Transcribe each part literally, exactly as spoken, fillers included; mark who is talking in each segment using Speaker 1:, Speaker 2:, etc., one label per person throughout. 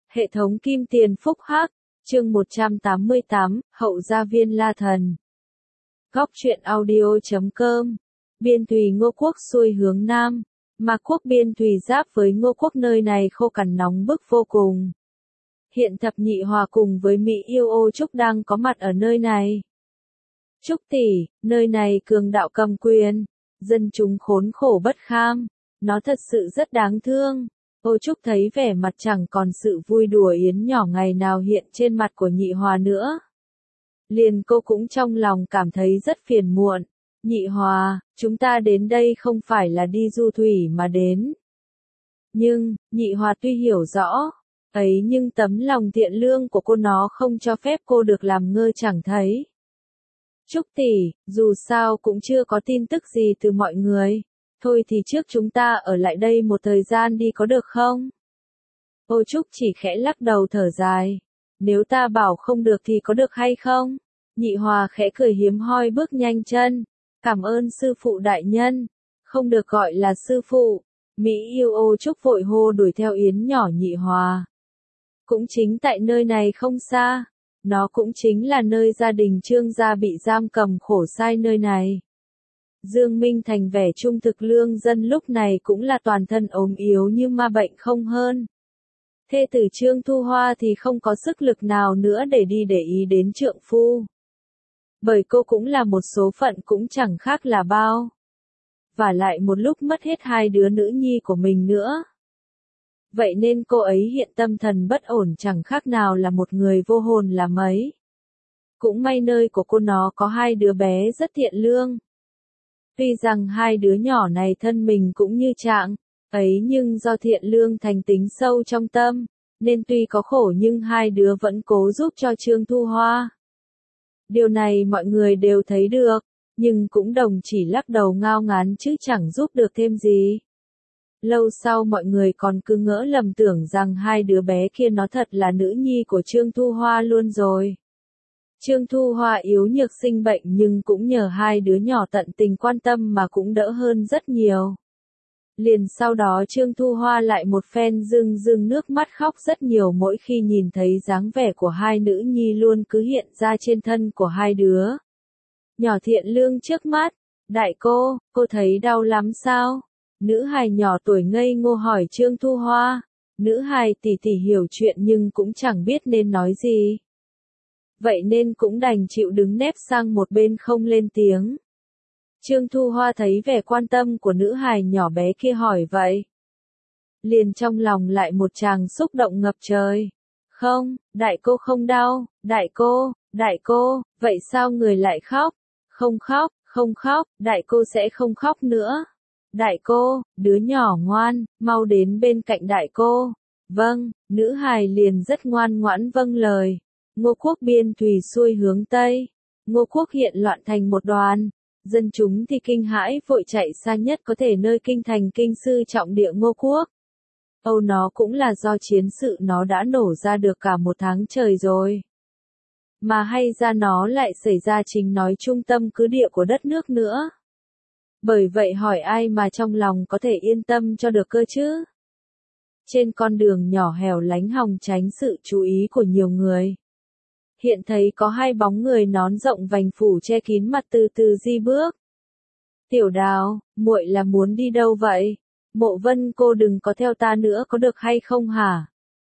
Speaker 1: Hệ thống kim tiền phúc hắc, chương một trăm tám mươi tám, Hậu gia viên La Thần. Góc truyện audio chấm com. Biên thùy Ngô Quốc xuôi hướng Nam. Mạc Quốc biên thùy giáp với Ngô Quốc, nơi này khô cằn nóng bức vô cùng. Hiện Thập Nhị Hòa cùng với Mỹ yêu ô Trúc đang có mặt ở nơi này. Trúc tỷ, nơi này cường đạo cầm quyền, dân chúng khốn khổ bất kham, nó thật sự rất đáng thương. Ô Trúc thấy vẻ mặt chẳng còn sự vui đùa yến nhỏ ngày nào hiện trên mặt của Nhị Hòa nữa. Liền cô cũng trong lòng cảm thấy rất phiền muộn. Nhị Hòa, chúng ta đến đây không phải là đi du thủy mà đến. Nhưng, Nhị Hòa tuy hiểu rõ, ấy nhưng tấm lòng thiện lương của cô nó không cho phép cô được làm ngơ chẳng thấy. Trúc tỷ, dù sao cũng chưa có tin tức gì từ mọi người. Thôi thì trước chúng ta ở lại đây một thời gian đi có được không? Ô Trúc chỉ khẽ lắc đầu thở dài. Nếu ta bảo không được thì có được hay không? Nhị Hòa khẽ cười hiếm hoi bước nhanh chân. Cảm ơn sư phụ đại nhân. Không được gọi là sư phụ. Mỹ yêu ô Trúc vội hô đuổi theo yến nhỏ Nhị Hòa. Cũng chính tại nơi này không xa. Nó cũng chính là nơi gia đình Trương gia bị giam cầm khổ sai nơi này. Dương Minh Thành vẻ trung thực lương dân lúc này cũng là toàn thân ốm yếu như ma bệnh không hơn. Thê tử Trương Thu Hoa thì không có sức lực nào nữa để đi để ý đến trượng phu. Bởi cô cũng là một số phận cũng chẳng khác là bao. Và lại một lúc mất hết hai đứa nữ nhi của mình nữa. Vậy nên cô ấy hiện tâm thần bất ổn chẳng khác nào là một người vô hồn là mấy. Cũng may nơi của cô nó có hai đứa bé rất thiện lương. Tuy rằng hai đứa nhỏ này thân mình cũng như trạng, ấy nhưng do thiện lương thành tính sâu trong tâm, nên tuy có khổ nhưng hai đứa vẫn cố giúp cho Trương Thu Hoa. Điều này mọi người đều thấy được, nhưng cũng đồng chỉ lắc đầu ngao ngán chứ chẳng giúp được thêm gì. Lâu sau mọi người còn cứ ngỡ lầm tưởng rằng hai đứa bé kia nó thật là nữ nhi của Trương Thu Hoa luôn rồi. Trương Thu Hoa yếu nhược sinh bệnh nhưng cũng nhờ hai đứa nhỏ tận tình quan tâm mà cũng đỡ hơn rất nhiều. Liền sau đó Trương Thu Hoa lại một phen rưng rưng nước mắt khóc rất nhiều mỗi khi nhìn thấy dáng vẻ của hai nữ nhi luôn cứ hiện ra trên thân của hai đứa. Nhỏ thiện lương trước mắt, đại cô, cô thấy đau lắm sao? Nữ hài nhỏ tuổi ngây ngô hỏi Trương Thu Hoa. Nữ hài tỉ tỉ hiểu chuyện nhưng cũng chẳng biết nên nói gì. Vậy nên cũng đành chịu đứng nép sang một bên không lên tiếng. Trương Thu Hoa thấy vẻ quan tâm của nữ hài nhỏ bé kia hỏi vậy. Liền trong lòng lại một tràng xúc động ngập trời. Không, đại cô không đau, đại cô, đại cô, vậy sao người lại khóc? Không khóc, không khóc, đại cô sẽ không khóc nữa. Đại cô, đứa nhỏ ngoan, mau đến bên cạnh đại cô. Vâng, nữ hài liền rất ngoan ngoãn vâng lời. Ngô Quốc biên thùy xuôi hướng Tây. Ngô Quốc hiện loạn thành một đoàn. Dân chúng thì kinh hãi vội chạy xa nhất có thể nơi kinh thành kinh sư trọng địa Ngô Quốc. Âu nó cũng là do chiến sự nó đã nổ ra được cả một tháng trời rồi. Mà hay ra nó lại xảy ra chính nói trung tâm cứ địa của đất nước nữa. Bởi vậy hỏi ai mà trong lòng có thể yên tâm cho được cơ chứ? Trên con đường nhỏ hẻo lánh hòng tránh sự chú ý của nhiều người. Hiện thấy có hai bóng người nón rộng vành phủ che kín mặt từ từ di bước. Tiểu Đào, muội là muốn đi đâu vậy? Mộ Vân cô đừng có theo ta nữa có được hay không hả?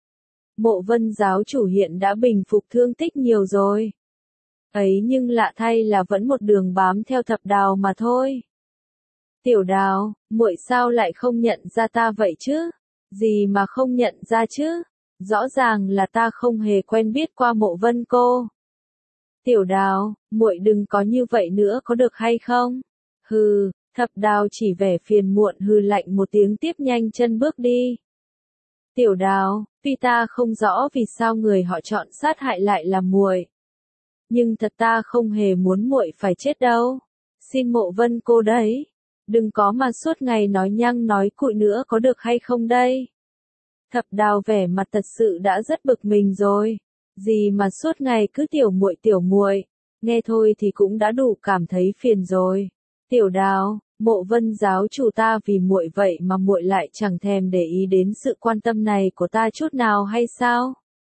Speaker 1: Mộ Vân giáo chủ hiện đã bình phục thương tích nhiều rồi. Ấy nhưng lạ thay là vẫn một đường bám theo Thập Đào mà thôi. Tiểu Đào, muội sao lại không nhận ra ta vậy chứ? Gì mà không nhận ra chứ? Rõ ràng là ta không hề quen biết qua Mộ Vân cô. Tiểu Đào, muội đừng có như vậy nữa có được hay không? Hừ, Thập Đào chỉ vẻ phiền muộn hừ lạnh một tiếng tiếp nhanh chân bước đi. Tiểu Đào, tuy ta không rõ vì sao người họ chọn sát hại lại là muội, nhưng thật ta không hề muốn muội phải chết đâu. Xin Mộ Vân cô đấy, đừng có mà suốt ngày nói nhăng nói cụi nữa có được hay không đây? Thập Đào vẻ mặt thật sự đã rất bực mình rồi. Gì mà suốt ngày cứ tiểu muội tiểu muội, nghe thôi thì cũng đã đủ cảm thấy phiền rồi. Tiểu Đào, Mộ Vân giáo chủ ta vì muội vậy mà muội lại chẳng thèm để ý đến sự quan tâm này của ta chút nào hay sao?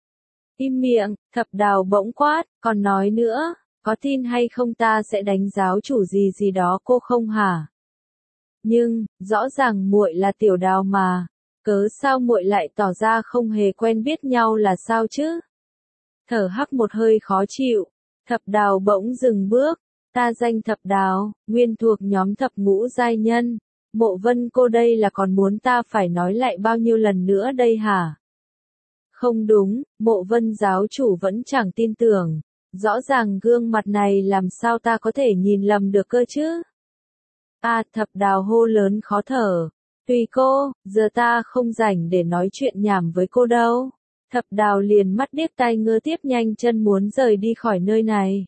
Speaker 1: Im miệng, Thập Đào bỗng quát, còn nói nữa, có tin hay không ta sẽ đánh giáo chủ gì gì đó cô không hả? Nhưng, rõ ràng muội là Tiểu Đào mà, cớ sao muội lại tỏ ra không hề quen biết nhau là sao chứ? Thở hắc một hơi khó chịu, Thập Đào bỗng dừng bước, ta danh Thập Đào, nguyên thuộc nhóm thập ngũ giai nhân, Mộ Vân cô đây là còn muốn ta phải nói lại bao nhiêu lần nữa đây hả? Không đúng, Mộ Vân giáo chủ vẫn chẳng tin tưởng, rõ ràng gương mặt này làm sao ta có thể nhìn lầm được cơ chứ? À, Thập Đào hô lớn khó thở, tùy cô, giờ ta không rảnh để nói chuyện nhảm với cô đâu. Thập Đào liền mắt điếc tai ngơ tiếp nhanh chân muốn rời đi khỏi nơi này.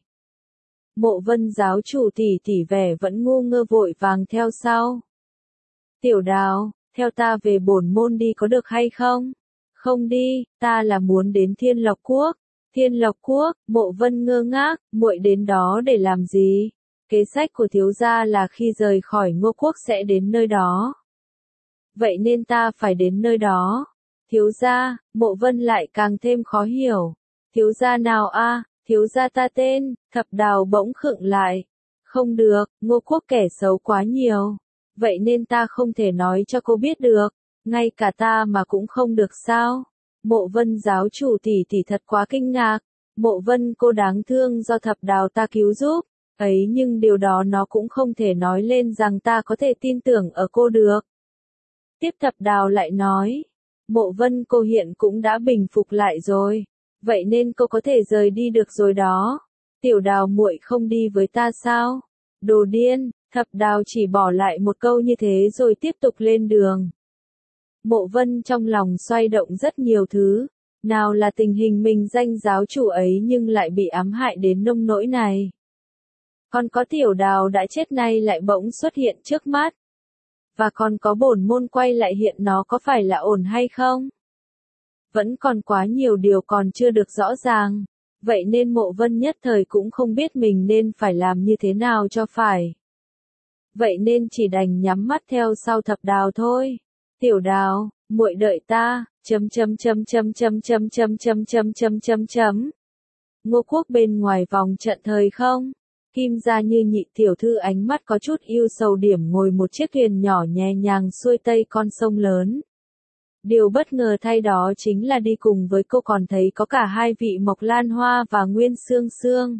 Speaker 1: Mộ Vân giáo chủ tỉ tỉ vẻ vẫn ngu ngơ vội vàng theo sau. Tiểu Đào, theo ta về bổn môn đi có được hay không? Không đi, ta là muốn đến Thiên Lộc Quốc. Thiên Lộc Quốc, Mộ Vân ngơ ngác, muội đến đó để làm gì? Kế sách của thiếu gia là khi rời khỏi Ngô Quốc sẽ đến nơi đó. Vậy nên ta phải đến nơi đó. Thiếu gia, Mộ Vân lại càng thêm khó hiểu. Thiếu gia nào a? À? Thiếu gia ta tên, Thập Đào bỗng khựng lại. Không được, Ngô Quốc kẻ xấu quá nhiều. Vậy nên ta không thể nói cho cô biết được. Ngay cả ta mà cũng không được sao? Mộ Vân giáo chủ tỷ tỷ thật quá kinh ngạc. Mộ Vân cô đáng thương do Thập Đào ta cứu giúp. Ấy nhưng điều đó nó cũng không thể nói lên rằng ta có thể tin tưởng ở cô được. Tiếp Thập Đào lại nói. Mộ Vân cô hiện cũng đã bình phục lại rồi. Vậy nên cô có thể rời đi được rồi đó. Tiểu Đào muội không đi với ta sao? Đồ điên, Thập Đào chỉ bỏ lại một câu như thế rồi tiếp tục lên đường. Mộ Vân trong lòng xoay động rất nhiều thứ. Nào là tình hình mình danh giáo chủ ấy nhưng lại bị ám hại đến nông nỗi này. Còn có Tiểu Đào đã chết nay lại bỗng xuất hiện trước mắt. Và còn có bổn môn quay lại hiện nó có phải là ổn hay không? Vẫn còn quá nhiều điều còn chưa được rõ ràng. Vậy nên Mộ Vân nhất thời cũng không biết mình nên phải làm như thế nào cho phải. Vậy nên chỉ đành nhắm mắt theo sau Thập Đào thôi. Tiểu Đào, muội đợi ta, chấm chấm chấm chấm chấm chấm chấm chấm chấm chấm chấm chấm. Ngô Quốc bên ngoài vòng trận thời không? Kim Gia Như nhị tiểu thư ánh mắt có chút yêu sầu điểm ngồi một chiếc thuyền nhỏ nhẹ nhàng xuôi tây con sông lớn. Điều bất ngờ thay đó chính là đi cùng với cô còn thấy có cả hai vị Mộc Lan Hoa và Nguyên Sương Sương.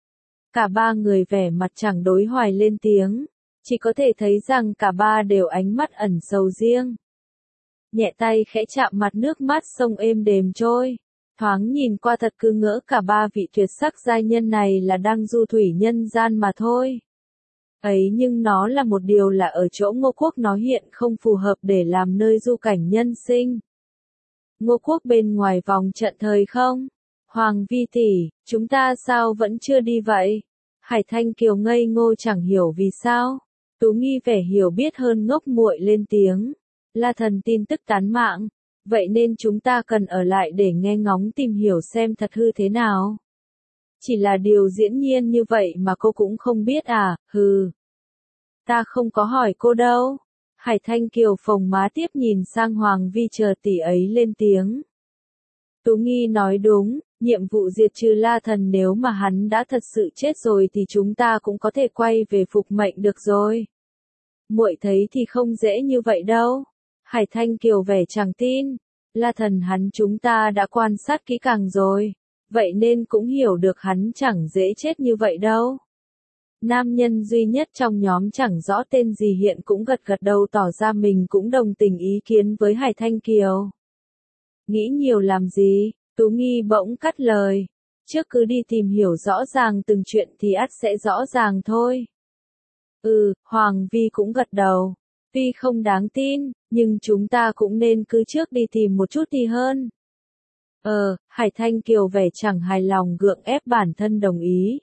Speaker 1: Cả ba người vẻ mặt chẳng đối hoài lên tiếng, chỉ có thể thấy rằng cả ba đều ánh mắt ẩn sầu riêng. Nhẹ tay khẽ chạm mặt nước mắt sông êm đềm trôi. Thoáng nhìn qua thật cứ ngỡ cả ba vị tuyệt sắc giai nhân này là đang du thủy nhân gian mà thôi. Ấy nhưng nó là một điều là ở chỗ Ngô Quốc nó hiện không phù hợp để làm nơi du cảnh nhân sinh. Ngô Quốc bên ngoài vòng trận thời không? Hoàng vi tỷ, chúng ta sao vẫn chưa đi vậy? Hải Thanh Kiều ngây ngô chẳng hiểu vì sao. Tú Nghi vẻ hiểu biết hơn ngốc muội lên tiếng. La Thần tin tức tán mạng. Vậy nên chúng ta cần ở lại để nghe ngóng tìm hiểu xem thật hư thế nào. Chỉ là điều diễn nhiên như vậy mà cô cũng không biết à, hừ. Ta không có hỏi cô đâu. Hải Thanh Kiều phồng má tiếp nhìn sang Hoàng Vi chờ tỷ ấy lên tiếng. Tú Nghi nói đúng, nhiệm vụ diệt trừ La Thần nếu mà hắn đã thật sự chết rồi thì chúng ta cũng có thể quay về phục mệnh được rồi. Muội thấy thì không dễ như vậy đâu. Hải Thanh Kiều vẻ chẳng tin. La Thần hắn chúng ta đã quan sát kỹ càng rồi. Vậy nên cũng hiểu được hắn chẳng dễ chết như vậy đâu. Nam nhân duy nhất trong nhóm chẳng rõ tên gì hiện cũng gật gật đầu tỏ ra mình cũng đồng tình ý kiến với Hải Thanh Kiều. Nghĩ nhiều làm gì, Tú Nghi bỗng cắt lời. Trước cứ đi tìm hiểu rõ ràng từng chuyện thì ắt sẽ rõ ràng thôi. Ừ, Hoàng Vi cũng gật đầu. Tuy không đáng tin, nhưng chúng ta cũng nên cứ trước đi tìm một chút thì hơn. Ờ, Hải Thanh Kiều vẻ chẳng hài lòng gượng ép bản thân đồng ý.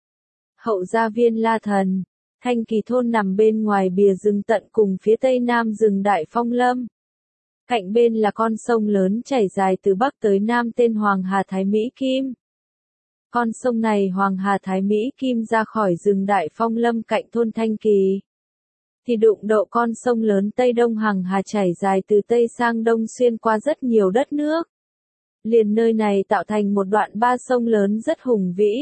Speaker 1: Hậu gia viên La Thần, Thanh Kỳ thôn nằm bên ngoài bìa rừng tận cùng phía tây nam rừng Đại Phong Lâm. Cạnh bên là con sông lớn chảy dài từ bắc tới nam tên Hoàng Hà Thái Mỹ Kim. Con sông này Hoàng Hà Thái Mỹ Kim ra khỏi rừng Đại Phong Lâm cạnh thôn Thanh Kỳ, thì đụng độ con sông lớn Tây Đông Hằng Hà chảy dài từ Tây sang Đông xuyên qua rất nhiều đất nước. Liền nơi này tạo thành một đoạn ba sông lớn rất hùng vĩ.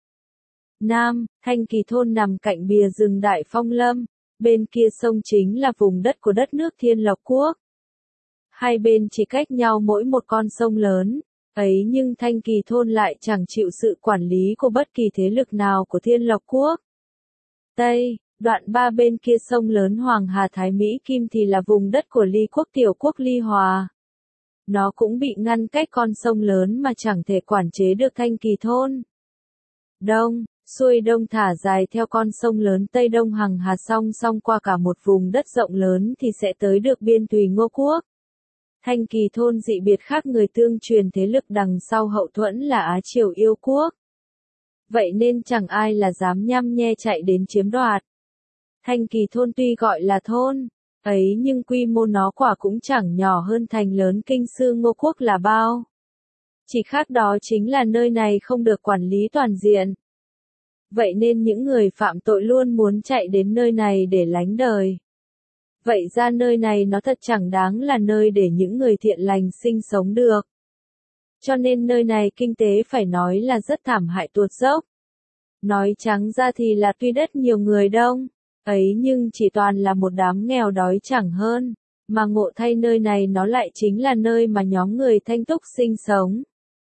Speaker 1: Nam, Thanh Kỳ thôn nằm cạnh bìa rừng Đại Phong Lâm, bên kia sông chính là vùng đất của đất nước Thiên Lộc Quốc. Hai bên chỉ cách nhau mỗi một con sông lớn, ấy nhưng Thanh Kỳ thôn lại chẳng chịu sự quản lý của bất kỳ thế lực nào của Thiên Lộc Quốc. Tây, đoạn ba bên kia sông lớn Hoàng Hà Thái Mỹ Kim thì là vùng đất của Ly quốc tiểu quốc Ly Hòa. Nó cũng bị ngăn cách con sông lớn mà chẳng thể quản chế được Thanh Kỳ thôn. Đông, xuôi đông thả dài theo con sông lớn Tây Đông Hằng Hà song song qua cả một vùng đất rộng lớn thì sẽ tới được biên thùy Ngô Quốc. Thanh Kỳ thôn dị biệt khác người tương truyền thế lực đằng sau hậu thuẫn là Á Triều Yêu Quốc. Vậy nên chẳng ai là dám nhăm nhe chạy đến chiếm đoạt. Thanh Kỳ thôn tuy gọi là thôn, ấy nhưng quy mô nó quả cũng chẳng nhỏ hơn thành lớn Kinh Sư Ngô Quốc là bao. Chỉ khác đó chính là nơi này không được quản lý toàn diện. Vậy nên những người phạm tội luôn muốn chạy đến nơi này để lánh đời. Vậy ra nơi này nó thật chẳng đáng là nơi để những người thiện lành sinh sống được. Cho nên nơi này kinh tế phải nói là rất thảm hại tuột dốc. Nói trắng ra thì là tuy đất nhiều người đông, ấy nhưng chỉ toàn là một đám nghèo đói chẳng hơn, mà ngộ thay nơi này nó lại chính là nơi mà nhóm người Thanh Túc sinh sống.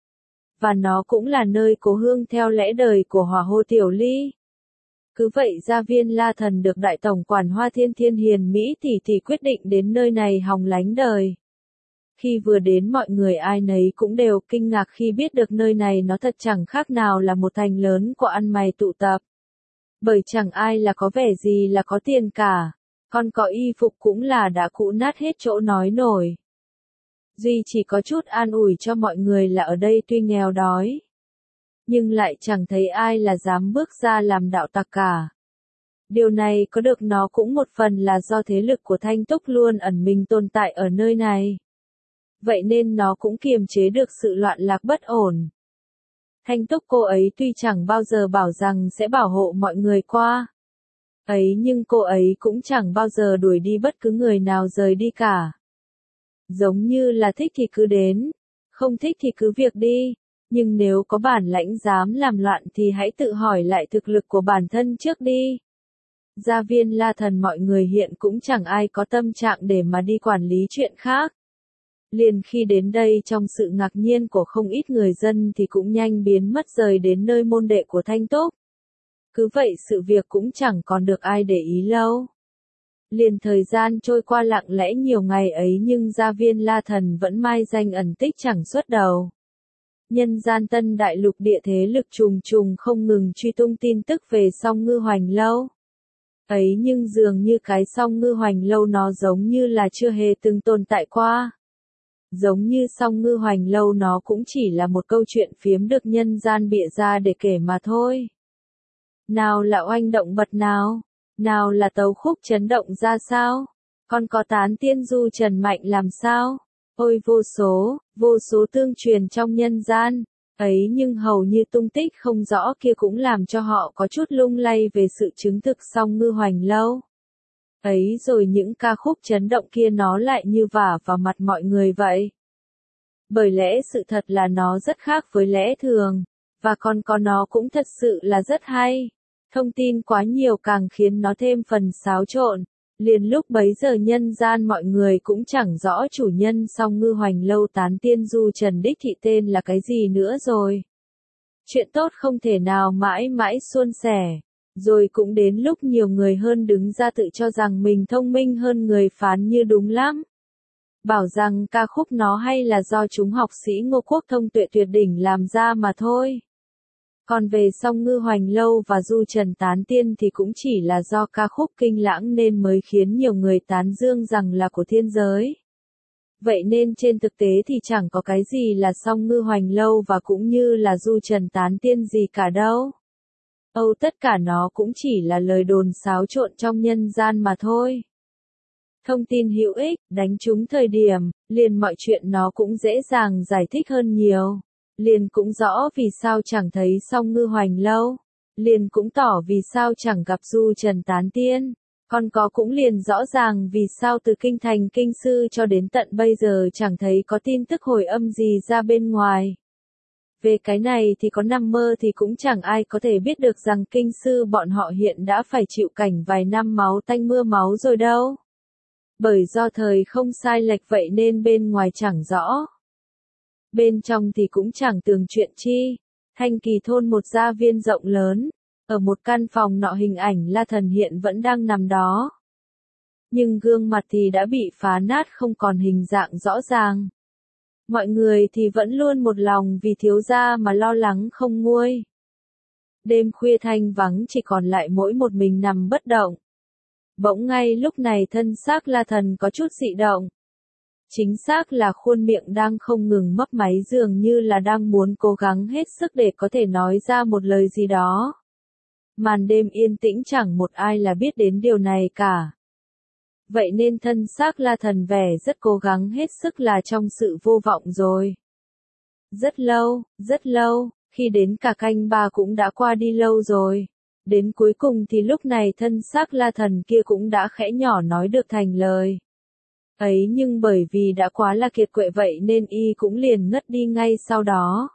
Speaker 1: Và nó cũng là nơi cố hương theo lẽ đời của Hỏa Hô Tiểu Ly. Cứ vậy Gia Viên La Thần được Đại Tổng quản Hoa Thiên Thiên Hiền Mỹ tỷ tỷ quyết định đến nơi này hòng lánh đời. Khi vừa đến mọi người ai nấy cũng đều kinh ngạc khi biết được nơi này nó thật chẳng khác nào là một thành lớn của ăn mày tụ tập. Bởi chẳng ai là có vẻ gì là có tiền cả, còn có y phục cũng là đã cũ nát hết chỗ nói nổi. Duy chỉ có chút an ủi cho mọi người là ở đây tuy nghèo đói, nhưng lại chẳng thấy ai là dám bước ra làm đạo tặc cả. Điều này có được nó cũng một phần là do thế lực của Thanh Túc luôn ẩn mình tồn tại ở nơi này. Vậy nên nó cũng kiềm chế được sự loạn lạc bất ổn. Thanh Túc cô ấy tuy chẳng bao giờ bảo rằng sẽ bảo hộ mọi người qua. Ấy nhưng cô ấy cũng chẳng bao giờ đuổi đi bất cứ người nào rời đi cả. Giống như là thích thì cứ đến, không thích thì cứ việc đi. Nhưng nếu có bản lãnh dám làm loạn thì hãy tự hỏi lại thực lực của bản thân trước đi. Gia Viên La Thần mọi người hiện cũng chẳng ai có tâm trạng để mà đi quản lý chuyện khác. Liền khi đến đây trong sự ngạc nhiên của không ít người dân thì cũng nhanh biến mất rời đến nơi môn đệ của Thanh Túc. Cứ vậy sự việc cũng chẳng còn được ai để ý lâu. Liền thời gian trôi qua lặng lẽ nhiều ngày ấy nhưng Gia Viên La Thần vẫn mai danh ẩn tích chẳng xuất đầu. Nhân gian Tân Đại Lục địa thế lực trùng trùng không ngừng truy tung tin tức về Song Ngư Hoành Lâu. Ấy nhưng dường như cái Song Ngư Hoành Lâu nó giống như là chưa hề từng tồn tại qua. Giống như Song Ngư Hoành Lâu nó cũng chỉ là một câu chuyện phiếm được nhân gian bịa ra để kể mà thôi. Nào là oanh động bật nào, nào là tấu khúc chấn động ra sao, còn có tán tiên du trần mạnh làm sao. Ôi vô số, vô số tương truyền trong nhân gian, ấy nhưng hầu như tung tích không rõ kia cũng làm cho họ có chút lung lay về sự chứng thực Song Ngư Hoành Lâu. Ấy rồi những ca khúc chấn động kia nó lại như vả vào mặt mọi người vậy. Bởi lẽ sự thật là nó rất khác với lẽ thường, và còn có nó cũng thật sự là rất hay. Thông tin quá nhiều càng khiến nó thêm phần xáo trộn. Liền lúc bấy giờ nhân gian mọi người cũng chẳng rõ chủ nhân Song Ngư Hoành Lâu tán tiên du Trần Đích Thị tên là cái gì nữa rồi. Chuyện tốt không thể nào mãi mãi suôn sẻ. Rồi cũng đến lúc nhiều người hơn đứng ra tự cho rằng mình thông minh hơn người phán như đúng lắm. Bảo rằng ca khúc nó hay là do chúng học sĩ Ngô Quốc thông tuệ tuyệt đỉnh làm ra mà thôi. Còn về Song Ngư Hoành Lâu và Du Trần tán tiên thì cũng chỉ là do ca khúc kinh lãng nên mới khiến nhiều người tán dương rằng là của thiên giới. Vậy nên trên thực tế thì chẳng có cái gì là Song Ngư Hoành Lâu và cũng như là Du Trần tán tiên gì cả đâu. Âu tất cả nó cũng chỉ là lời đồn xáo trộn trong nhân gian mà thôi. Thông tin hữu ích, đánh trúng thời điểm, liền mọi chuyện nó cũng dễ dàng giải thích hơn nhiều. liền cũng rõ vì sao chẳng thấy Song Ngư Hoành lâu, liền cũng tỏ vì sao chẳng gặp Du Trần tán tiên, còn có cũng liền rõ ràng vì sao từ kinh thành kinh sư cho đến tận bây giờ chẳng thấy có tin tức hồi âm gì ra bên ngoài. Về cái này thì có nằm mơ thì cũng chẳng ai có thể biết được rằng kinh sư bọn họ hiện đã phải chịu cảnh vài năm máu tanh mưa máu rồi đâu. Bởi do thời không sai lệch vậy nên bên ngoài chẳng rõ. Bên trong thì cũng chẳng tường chuyện chi. Thanh Kỳ thôn một gia viên rộng lớn. Ở một căn phòng nọ hình ảnh La Thần hiện vẫn đang nằm đó. Nhưng gương mặt thì đã bị phá nát không còn hình dạng rõ ràng. Mọi người thì vẫn luôn một lòng vì thiếu gia mà lo lắng không nguôi. Đêm khuya thanh vắng chỉ còn lại mỗi một mình nằm bất động. Bỗng ngay lúc này thân xác La Thần có chút dị động. Chính xác là khuôn miệng đang không ngừng mấp máy dường như là đang muốn cố gắng hết sức để có thể nói ra một lời gì đó. Màn đêm yên tĩnh chẳng một ai là biết đến điều này cả. Vậy nên thân xác La Thần vẻ rất cố gắng hết sức là trong sự vô vọng rồi. Rất lâu, rất lâu, khi đến cả canh ba cũng đã qua đi lâu rồi. Đến cuối cùng thì lúc này thân xác La Thần kia cũng đã khẽ nhỏ nói được thành lời. Ấy nhưng bởi vì đã quá là kiệt quệ vậy nên y cũng liền ngất đi ngay sau đó.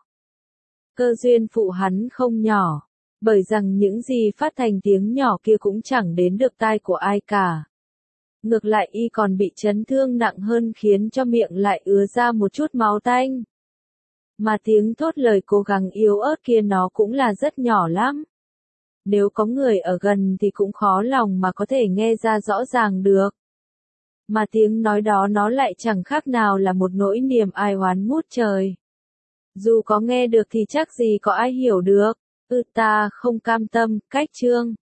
Speaker 1: Cơ duyên phụ hắn không nhỏ, bởi rằng những gì phát thành tiếng nhỏ kia cũng chẳng đến được tai của ai cả. Ngược lại y còn bị chấn thương nặng hơn khiến cho miệng lại ứa ra một chút máu tanh. Mà tiếng thốt lời cố gắng yếu ớt kia nó cũng là rất nhỏ lắm. Nếu có người ở gần thì cũng khó lòng mà có thể nghe ra rõ ràng được. Mà tiếng nói đó nó lại chẳng khác nào là một nỗi niềm ai oán ngút trời. Dù có nghe được thì chắc gì có ai hiểu được. Ừ ta không cam tâm, cách chương.